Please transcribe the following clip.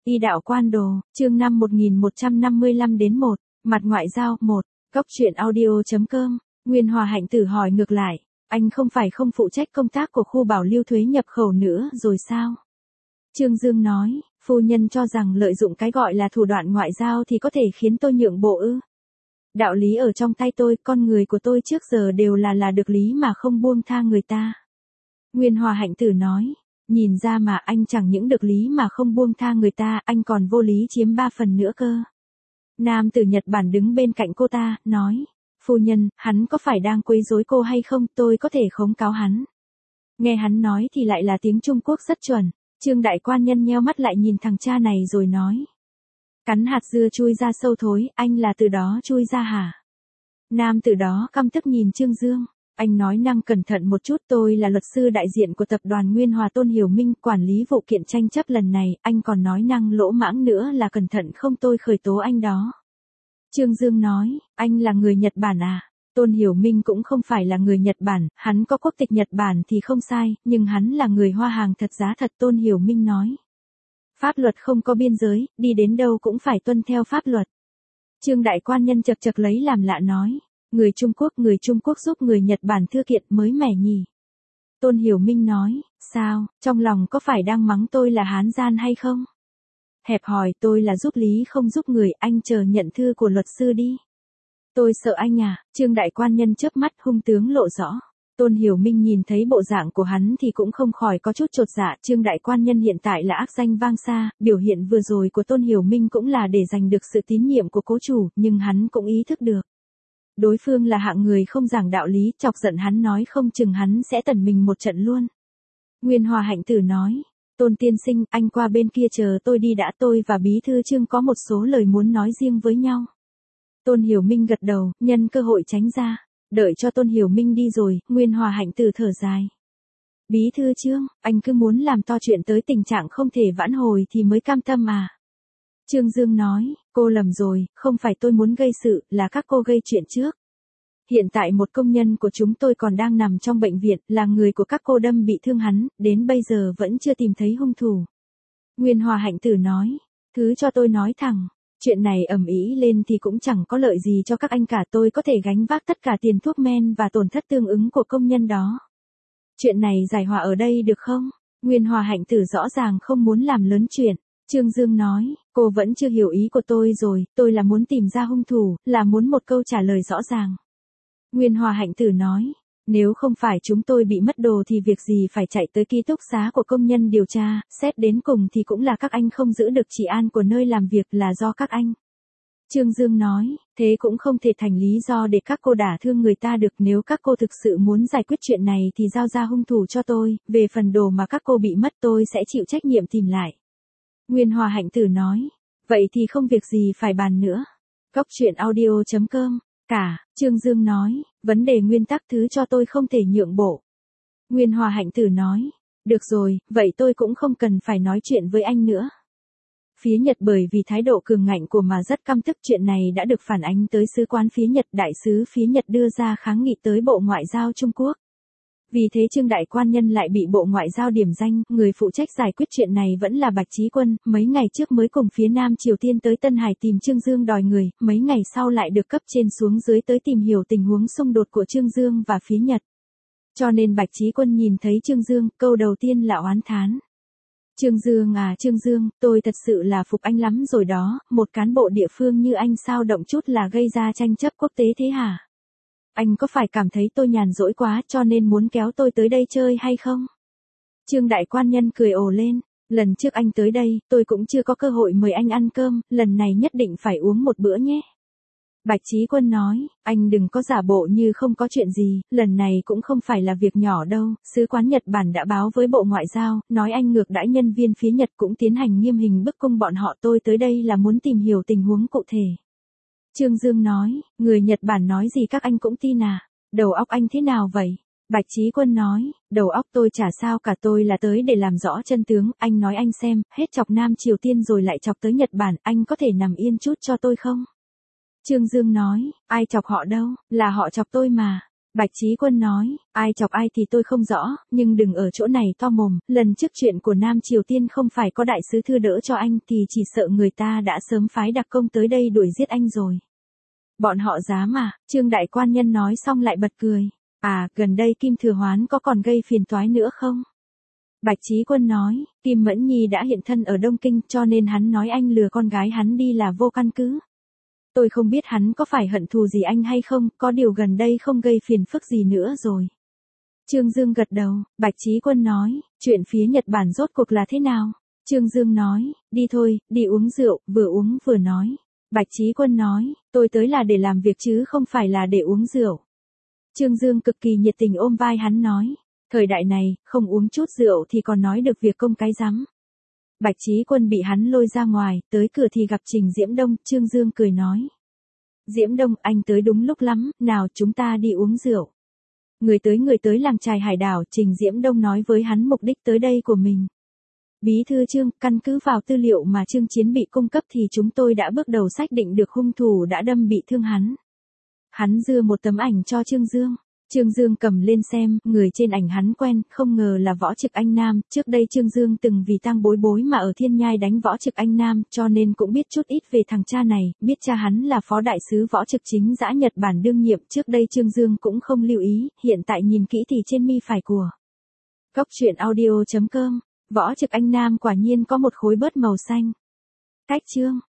Y đạo quan đồ, chương 5 1155 đến 1, mặt ngoại giao 1, góc truyện audio.com, Nguyên Hòa Hạnh Tử hỏi ngược lại, anh không phải không phụ trách công tác của khu bảo lưu thuế nhập khẩu nữa rồi sao? Trương Dương nói, phu nhân cho rằng lợi dụng cái gọi là thủ đoạn ngoại giao thì có thể khiến tôi nhượng bộ ư? Đạo lý ở trong tay tôi, con người của tôi trước giờ đều là được lý mà không buông tha người ta. Nguyên Hòa Hạnh Tử nói, nhìn ra mà anh chẳng những được lý mà không buông tha người ta, anh còn vô lý chiếm 3 phần nữa cơ. Nam tử Nhật Bản đứng bên cạnh cô ta, nói, phu nhân, hắn có phải đang quấy rối cô hay không, tôi có thể khống cáo hắn. Nghe hắn nói thì lại là tiếng Trung Quốc rất chuẩn, Trương đại quan nhân nheo mắt lại nhìn thằng cha này rồi nói. Cắn hạt dưa chui ra sâu thối, anh là từ đó chui ra hả? Nam tử đó căm tức nhìn Trương Dương. Anh nói năng cẩn thận một chút, tôi là luật sư đại diện của tập đoàn Nguyên Hòa Tôn Hiểu Minh, quản lý vụ kiện tranh chấp lần này, anh còn nói năng lỗ mãng nữa là cẩn thận không tôi khởi tố anh đó. Trương Dương nói, anh là người Nhật Bản à? Tôn Hiểu Minh cũng không phải là người Nhật Bản, hắn có quốc tịch Nhật Bản thì không sai, nhưng hắn là người Hoa hàng thật giá thật, Tôn Hiểu Minh nói. Pháp luật không có biên giới, đi đến đâu cũng phải tuân theo pháp luật. Trương đại quan nhân chật chật lấy làm lạ nói. Người Trung Quốc giúp người Nhật Bản thư kiện mới mẻ nhỉ. Tôn Hiểu Minh nói, sao, trong lòng có phải đang mắng tôi là hán gian hay không? Hẹp hòi, tôi là giúp lý không giúp người, anh chờ nhận thư của luật sư đi. Tôi sợ anh à? Trương đại quan nhân chớp mắt hung tướng lộ rõ. Tôn Hiểu Minh nhìn thấy bộ dạng của hắn thì cũng không khỏi có chút chột dạ, Trương đại quan nhân hiện tại là ác danh vang xa, biểu hiện vừa rồi của Tôn Hiểu Minh cũng là để giành được sự tín nhiệm của cố chủ, nhưng hắn cũng ý thức được. Đối phương là hạng người không giảng đạo lý, chọc giận hắn nói không chừng hắn sẽ tẩn mình một trận luôn. Nguyên Hòa Hạnh Tử nói, Tôn tiên sinh, anh qua bên kia chờ tôi đi đã, tôi và bí thư Trương có một số lời muốn nói riêng với nhau. Tôn Hiểu Minh gật đầu, nhân cơ hội tránh ra, đợi cho Tôn Hiểu Minh đi rồi, Nguyên Hòa Hạnh Tử thở dài. Bí thư Trương, anh cứ muốn làm to chuyện tới tình trạng không thể vãn hồi thì mới cam tâm à? Trương Dương nói, cô lầm rồi, không phải tôi muốn gây sự, là các cô gây chuyện trước. Hiện tại một công nhân của chúng tôi còn đang nằm trong bệnh viện, là người của các cô đâm bị thương hắn, đến bây giờ vẫn chưa tìm thấy hung thủ. Nguyên Hòa Hạnh Tử nói, thứ cho tôi nói thẳng, chuyện này ầm ĩ lên thì cũng chẳng có lợi gì cho các anh cả, tôi có thể gánh vác tất cả tiền thuốc men và tổn thất tương ứng của công nhân đó. Chuyện này giải hòa ở đây được không? Nguyên Hòa Hạnh Tử rõ ràng không muốn làm lớn chuyện. Trương Dương nói, cô vẫn chưa hiểu ý của tôi rồi, tôi là muốn tìm ra hung thủ, là muốn một câu trả lời rõ ràng. Nguyên Hòa Hạnh Tử nói, nếu không phải chúng tôi bị mất đồ thì việc gì phải chạy tới ký túc xá của công nhân điều tra, xét đến cùng thì cũng là các anh không giữ được trị an của nơi làm việc, là do các anh. Trương Dương nói, thế cũng không thể thành lý do để các cô đả thương người ta được, nếu các cô thực sự muốn giải quyết chuyện này thì giao ra hung thủ cho tôi, về phần đồ mà các cô bị mất tôi sẽ chịu trách nhiệm tìm lại. Nguyên Hòa Hạnh Tử nói, vậy thì không việc gì phải bàn nữa. Góc truyện audio.com, Trương Dương nói, vấn đề nguyên tắc thứ cho tôi không thể nhượng bộ. Nguyên Hòa Hạnh Tử nói, được rồi, vậy tôi cũng không cần phải nói chuyện với anh nữa. Phía Nhật bởi vì thái độ cường ngạnh của mà rất căm tức, chuyện này đã được phản ánh tới sứ quán phía Nhật, đại sứ phía Nhật đưa ra kháng nghị tới Bộ Ngoại giao Trung Quốc. Vì thế Trương đại quan nhân lại bị Bộ Ngoại giao điểm danh, người phụ trách giải quyết chuyện này vẫn là Bạch Chí Quân, mấy ngày trước mới cùng phía Nam Triều Tiên tới Tân Hải tìm Trương Dương đòi người, mấy ngày sau lại được cấp trên xuống dưới tới tìm hiểu tình huống xung đột của Trương Dương và phía Nhật. Cho nên Bạch Chí Quân nhìn thấy Trương Dương, câu đầu tiên là oán thán. Trương Dương à Trương Dương, tôi thật sự là phục anh lắm rồi đó, một cán bộ địa phương như anh sao động chút là gây ra tranh chấp quốc tế thế hả? Anh có phải cảm thấy tôi nhàn rỗi quá cho nên muốn kéo tôi tới đây chơi hay không? Trương đại quan nhân cười ồ lên, lần trước anh tới đây, tôi cũng chưa có cơ hội mời anh ăn cơm, lần này nhất định phải uống một bữa nhé. Bạch Chí Quân nói, anh đừng có giả bộ như không có chuyện gì, lần này cũng không phải là việc nhỏ đâu, sứ quán Nhật Bản đã báo với Bộ Ngoại giao, nói anh ngược đãi nhân viên phía Nhật, cũng tiến hành nghiêm hình bức cung bọn họ, tôi tới đây là muốn tìm hiểu tình huống cụ thể. Trương Dương nói, người Nhật Bản nói gì các anh cũng tin à, đầu óc anh thế nào vậy? Bạch Chí Quân nói, đầu óc tôi chả sao cả, tôi là tới để làm rõ chân tướng, anh nói anh xem, hết chọc Nam Triều Tiên rồi lại chọc tới Nhật Bản, anh có thể nằm yên chút cho tôi không? Trương Dương nói, ai chọc họ đâu, là họ chọc tôi mà. Bạch Chí Quân nói, ai chọc ai thì tôi không rõ, nhưng đừng ở chỗ này to mồm, lần trước chuyện của Nam Triều Tiên không phải có đại sứ thư đỡ cho anh thì chỉ sợ người ta đã sớm phái đặc công tới đây đuổi giết anh rồi. Bọn họ dám à, Trương Đại Quan Nhân nói xong lại bật cười. À, gần đây Kim Thừa Hoán có còn gây phiền toái nữa không? Bạch Chí Quân nói, Kim Mẫn Nhi đã hiện thân ở Đông Kinh cho nên hắn nói anh lừa con gái hắn đi là vô căn cứ. Tôi không biết hắn có phải hận thù gì anh hay không, có điều gần đây không gây phiền phức gì nữa rồi. Trương Dương gật đầu, Bạch Chí Quân nói, chuyện phía Nhật Bản rốt cuộc là thế nào? Trương Dương nói, đi thôi, đi uống rượu, vừa uống vừa nói. Bạch Chí Quân nói, tôi tới là để làm việc chứ không phải là để uống rượu. Trương Dương cực kỳ nhiệt tình ôm vai hắn nói, thời đại này, không uống chút rượu thì còn nói được việc công cái rắm. Bạch Chí Quân bị hắn lôi ra ngoài, tới cửa thì gặp Trình Diễm Đông, Trương Dương cười nói. Diễm Đông, anh tới đúng lúc lắm, nào chúng ta đi uống rượu. Người tới làng chài hải đảo, Trình Diễm Đông nói với hắn mục đích tới đây của mình. Bí thư Trương, căn cứ vào tư liệu mà Trương Chiến bị cung cấp thì chúng tôi đã bước đầu xác định được hung thủ đã đâm bị thương hắn. Hắn đưa một tấm ảnh cho Trương Dương. Trương Dương cầm lên xem, người trên ảnh hắn quen, không ngờ là Võ Trực Anh Nam, trước đây Trương Dương từng vì Tang Bối Bối mà ở Thiên Nhai đánh Võ Trực Anh Nam, cho nên cũng biết chút ít về thằng cha này, biết cha hắn là phó đại sứ Võ Trực chính giã Nhật Bản đương nhiệm, trước đây Trương Dương cũng không lưu ý, hiện tại nhìn kỹ thì trên mi phải của. Cóc truyện audio.com, Võ Trực Anh Nam quả nhiên có một khối bớt màu xanh. Cách chương